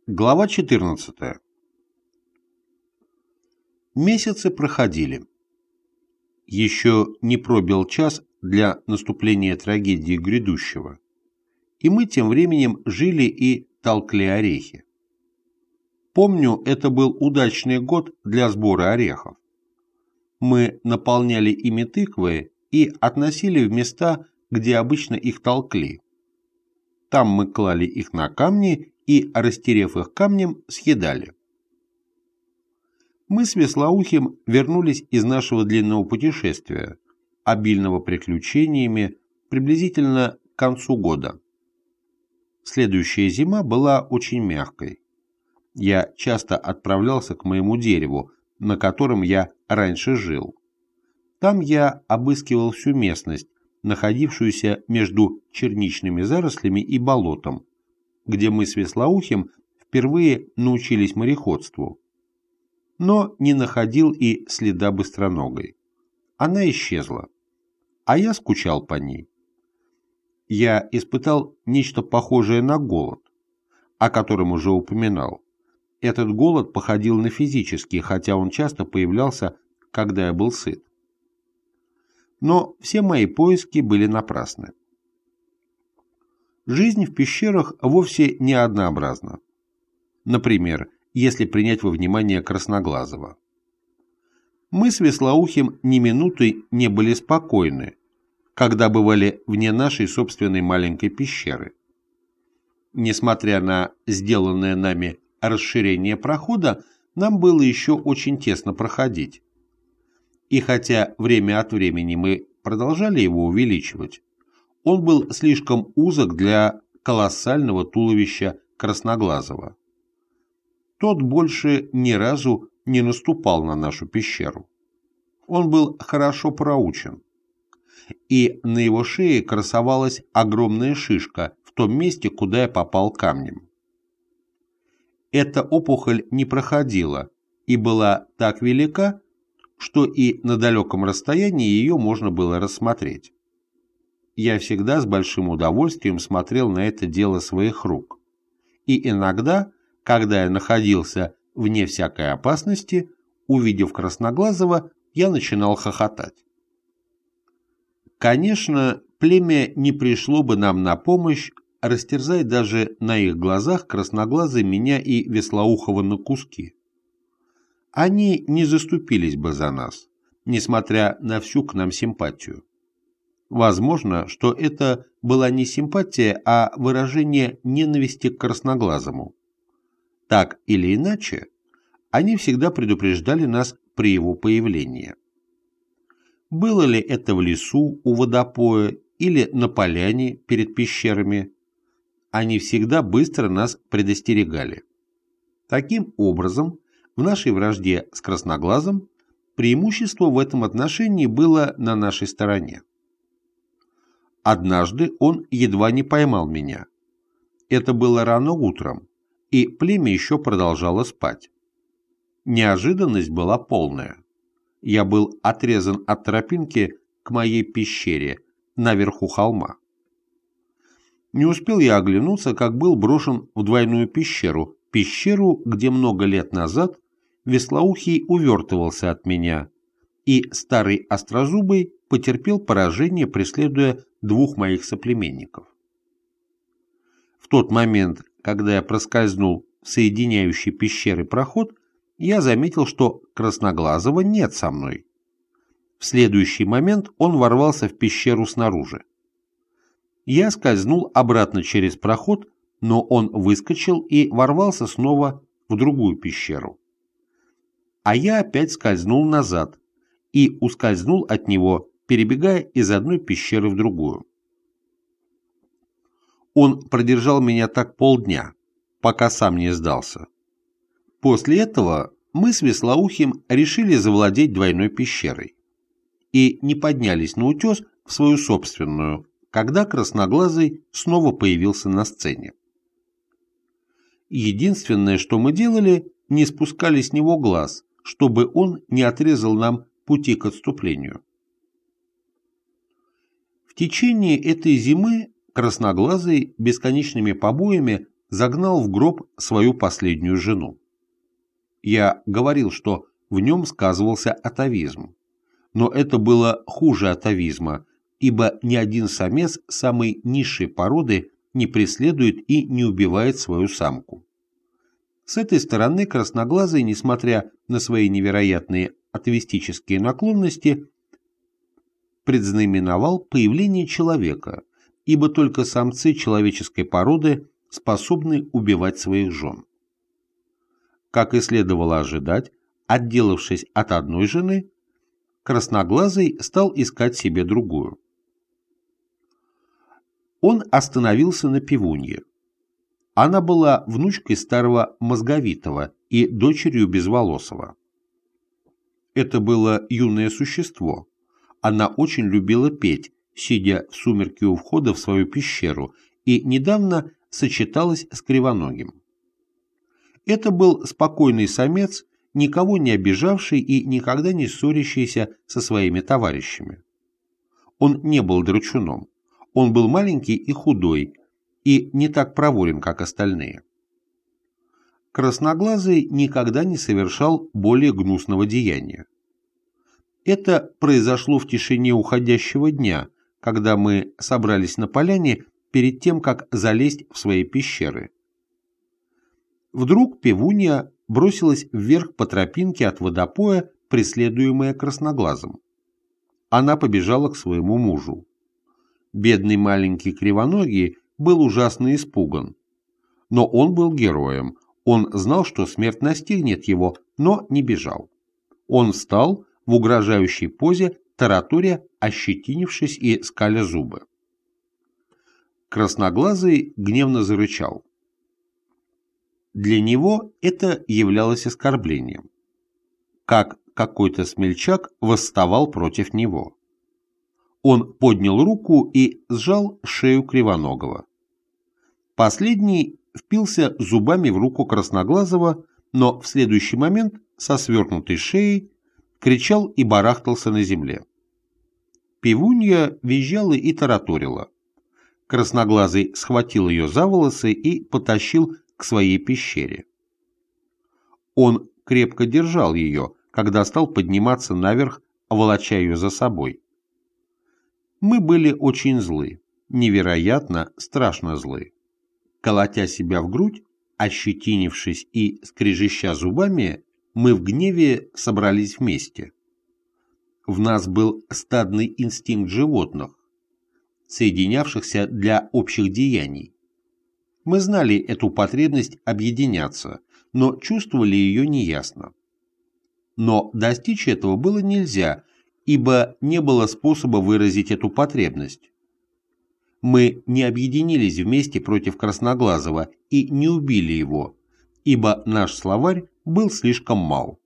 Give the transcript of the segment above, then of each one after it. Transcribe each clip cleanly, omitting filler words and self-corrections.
Глава 14. Месяцы проходили. Еще не пробил час для наступления трагедии грядущего, и мы тем временем жили и толкли орехи. Помню, это был удачный год для сбора орехов. Мы наполняли ими тыквы и относили в места, где обычно их толкли. Там мы клали их на камни и, растерев их камнем, съедали. Мы с Веслоухим вернулись из нашего длинного путешествия, обильного приключениями, приблизительно к концу года. Следующая зима была очень мягкой. Я часто отправлялся к моему дереву, на котором я раньше жил. Там я обыскивал всю местность, находившуюся между черничными зарослями и болотом, где мы с Веслоухим впервые научились мореходству. Но не находил и следа быстроногой. Она исчезла, а я скучал по ней. Я испытал нечто похожее на голод, о котором уже упоминал. Этот голод походил на физический, хотя он часто появлялся, когда я был сыт. Но все мои поиски были напрасны. Жизнь в пещерах вовсе не однообразна. Например, если принять во внимание Красноглазого. Мы с Веслоухим ни минуты не были спокойны, когда бывали вне нашей собственной маленькой пещеры. Несмотря на сделанное нами расширение прохода, нам было еще очень тесно проходить. И хотя время от времени мы продолжали его увеличивать, он был слишком узок для колоссального туловища Красноглазого. Тот больше ни разу не наступал на нашу пещеру. Он был хорошо проучен. И на его шее красовалась огромная шишка в том месте, куда я попал камнем. Эта опухоль не проходила и была так велика, что и на далеком расстоянии ее можно было рассмотреть. Я всегда с большим удовольствием смотрел на это дело своих рук. И иногда, когда я находился вне всякой опасности, увидев Красноглазого, я начинал хохотать. Конечно, племя не пришло бы нам на помощь, растерзай даже на их глазах Красноглазый меня и Веслоухова на куски. Они не заступились бы за нас, несмотря на всю к нам симпатию. Возможно, что это была не симпатия, а выражение ненависти к Красноглазому. Так или иначе, они всегда предупреждали нас при его появлении. Было ли это в лесу у водопоя или на поляне перед пещерами, они всегда быстро нас предостерегали. Таким образом, в нашей вражде с Красноглазым преимущество в этом отношении было на нашей стороне. Однажды он едва не поймал меня. Это было рано утром, и племя еще продолжало спать. Неожиданность была полная. Я был отрезан от тропинки к моей пещере наверху холма. Не успел я оглянуться, как был брошен в двойную пещеру, где много лет назад Веслоухий увертывался от меня, и старый Острозубый потерпел поражение, преследуя двух моих соплеменников. В тот момент, когда я проскользнул в соединяющий пещеры проход, я заметил, что Красноглазого нет со мной. В следующий момент он ворвался в пещеру снаружи. Я скользнул обратно через проход, но он выскочил и ворвался снова в другую пещеру. А я опять скользнул назад и ускользнул от него, перебегая из одной пещеры в другую. Он продержал меня так полдня, пока сам не сдался. После этого мы с Веслоухим решили завладеть двойной пещерой и не поднялись на утес в свою собственную, когда Красноглазый снова появился на сцене. Единственное, что мы делали, не спускали с него глаз, чтобы он не отрезал нам пути к отступлению. В течение этой зимы Красноглазый бесконечными побоями загнал в гроб свою последнюю жену. Я говорил, что в нем сказывался атавизм, но это было хуже атавизма, ибо ни один самец самой низшей породы не преследует и не убивает свою самку. С этой стороны красноглазый, несмотря на свои невероятные атовистические наклонности, предзнаменовал появление человека, ибо только самцы человеческой породы способны убивать своих жен. Как и следовало ожидать, отделавшись от одной жены, красноглазый стал искать себе другую. Он остановился на Пивунье. Она была внучкой старого Мозговитого и дочерью Безволосого. Это было юное существо. Она очень любила петь, сидя в сумерки у входа в свою пещеру, и недавно сочеталась с Кривоногим. Это был спокойный самец, никого не обижавший и никогда не ссорящийся со своими товарищами. Он не был драчуном, он был маленький и худой, и не так проворен, как остальные. Красноглазый никогда не совершал более гнусного деяния. Это произошло в тишине уходящего дня, когда мы собрались на поляне перед тем, как залезть в свои пещеры. Вдруг Пивунья бросилась вверх по тропинке от водопоя, преследуемая красноглазым. Она побежала к своему мужу. Бедный маленький Кривоногий был ужасно испуган. Но он был героем. Он знал, что смерть настигнет его, но не бежал. Он встал в угрожающей позе, тараторя, ощетинившись и скаля зубы. Красноглазый гневно зарычал. Для него это являлось оскорблением. Как какой-то смельчак восставал против него. Он поднял руку и сжал шею Кривоногого. Последний впился зубами в руку Красноглазого, но в следующий момент со свернутой шеей кричал и барахтался на земле. Пивунья визжала и тараторила. Красноглазый схватил ее за волосы и потащил к своей пещере. Он крепко держал ее, когда стал подниматься наверх, волоча ее за собой. Мы были очень злы, невероятно, страшно злы. Колотя себя в грудь, ощетинившись и скрежеща зубами, мы в гневе собрались вместе. В нас был стадный инстинкт животных, соединявшихся для общих деяний. Мы знали эту потребность объединяться, но чувствовали ее неясно. Но достичь этого было нельзя, ибо не было способа выразить эту потребность. Мы не объединились вместе против Красноглазого и не убили его, ибо наш словарь был слишком мал.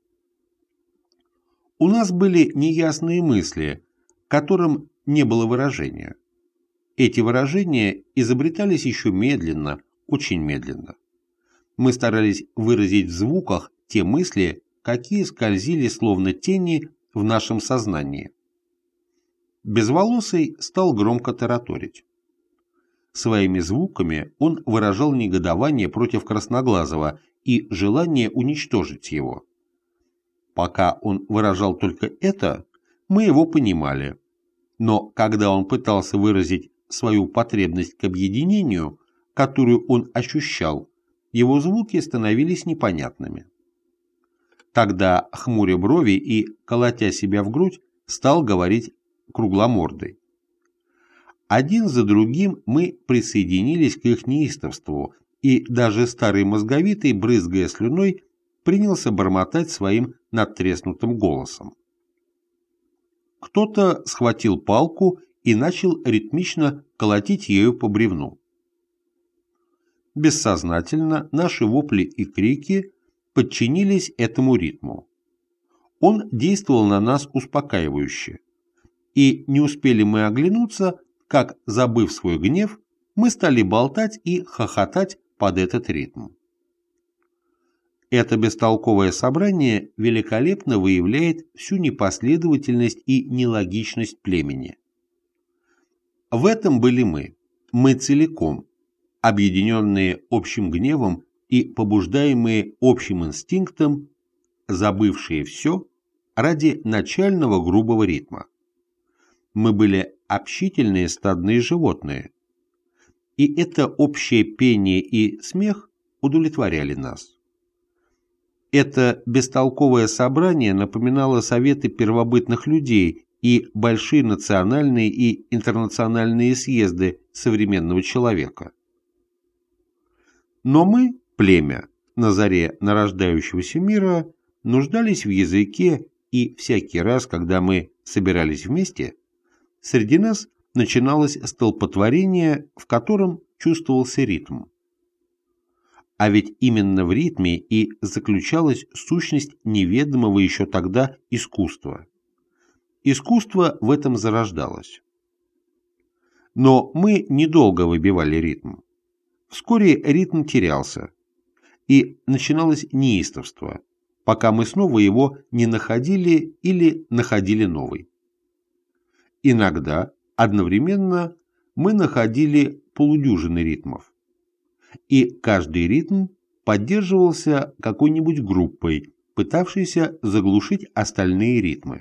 У нас были неясные мысли, которым не было выражения. Эти выражения изобретались еще медленно, очень медленно. Мы старались выразить в звуках те мысли, какие скользили словно тени в нашем сознании. Безволосый стал громко тараторить. Своими звуками он выражал негодование против Красноглазого и желание уничтожить его. Пока он выражал только это, мы его понимали. Но когда он пытался выразить свою потребность к объединению, которую он ощущал, его звуки становились непонятными. Тогда, хмуря брови и колотя себя в грудь, стал говорить кругломордый. Один за другим мы присоединились к их неистовству, и даже старый Мозговитый, брызгая слюной, принялся бормотать своим надтреснутым голосом. Кто-то схватил палку и начал ритмично колотить ею по бревну. Бессознательно наши вопли и крики подчинились этому ритму. Он действовал на нас успокаивающе, и не успели мы оглянуться, как, забыв свой гнев, мы стали болтать и хохотать под этот ритм. Это бестолковое собрание великолепно выявляет всю непоследовательность и нелогичность племени. В этом были мы целиком, объединенные общим гневом и побуждаемые общим инстинктом, забывшие все ради начального грубого ритма. Мы были общительные стадные животные, и это общее пение и смех удовлетворяли нас. Это бестолковое собрание напоминало советы первобытных людей и большие национальные и интернациональные съезды современного человека. Но мы, племя, на заре нарождающегося мира, нуждались в языке, и всякий раз, когда мы собирались вместе, среди нас начиналось столпотворение, в котором чувствовался ритм. А ведь именно в ритме и заключалась сущность неведомого еще тогда искусства. Искусство в этом зарождалось. Но мы недолго выбивали ритм. Вскоре ритм терялся, и начиналось неистовство, пока мы снова его не находили или находили новый. Иногда, одновременно, мы находили полудюжины ритмов, и каждый ритм поддерживался какой-нибудь группой, пытавшейся заглушить остальные ритмы.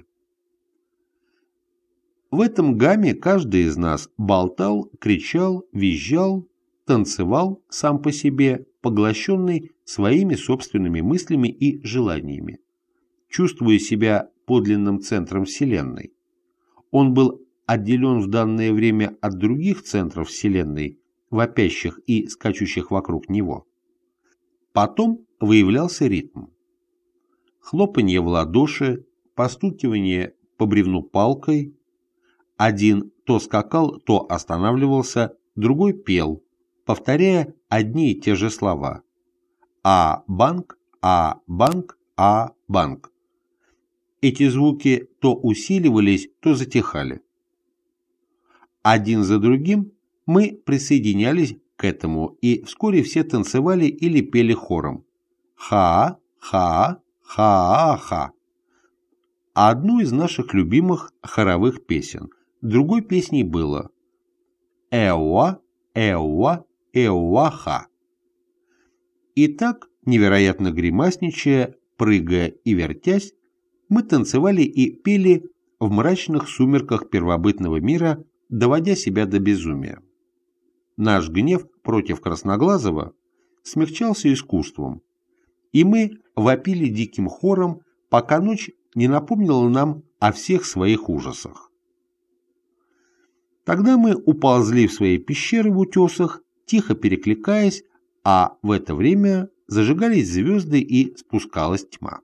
В этом гамме каждый из нас болтал, кричал, визжал, танцевал сам по себе, поглощенный своими собственными мыслями и желаниями, чувствуя себя подлинным центром Вселенной. Он был отделен в данное время от других центров Вселенной, вопящих и скачущих вокруг него. Потом выявлялся ритм. Хлопанье в ладоши, постукивание по бревну палкой. Один то скакал, то останавливался, другой пел, повторяя одни и те же слова. А-банк, А-банк, А-банк. Эти звуки то усиливались, то затихали. Один за другим мы присоединялись к этому, и вскоре все танцевали или пели хором. Ха, ха, ха-ха. А одну из наших любимых хоровых песен. Другой песней было «Эуа, эуа, эуа-ха». И так, невероятно гримасничая, прыгая и вертясь, мы танцевали и пели в мрачных сумерках первобытного мира, доводя себя до безумия. Наш гнев против Красноглазого смягчался искусством, и мы вопили диким хором, пока ночь не напомнила нам о всех своих ужасах. Тогда мы уползли в свои пещеры в утесах, тихо перекликаясь, а в это время зажигались звезды и спускалась тьма.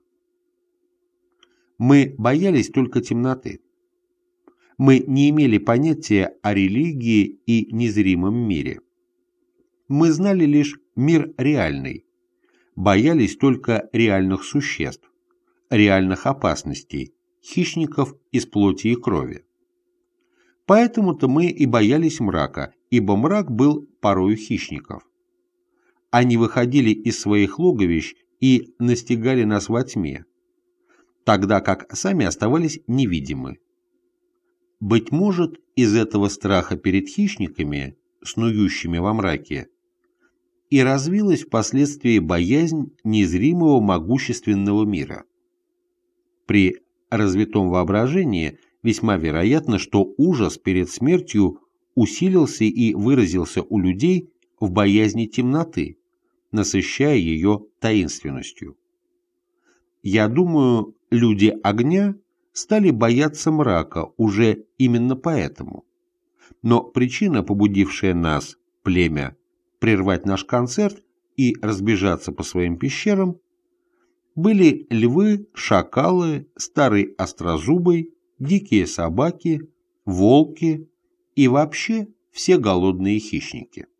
Мы боялись только темноты. Мы не имели понятия о религии и незримом мире. Мы знали лишь мир реальный, боялись только реальных существ, реальных опасностей, хищников из плоти и крови. Поэтому-то мы и боялись мрака, ибо мрак был порою хищников. Они выходили из своих логовищ и настигали нас во тьме, тогда как сами оставались невидимы. Быть может, из этого страха перед хищниками, снующими во мраке, и развилась впоследствии боязнь незримого могущественного мира. При развитом воображении весьма вероятно, что ужас перед смертью усилился и выразился у людей в боязни темноты, насыщая ее таинственностью. Я думаю, люди огня стали бояться мрака уже именно поэтому. Но причина, побудившая нас, племя, прервать наш концерт и разбежаться по своим пещерам, были львы, шакалы, старый острозубый, дикие собаки, волки и вообще все голодные хищники.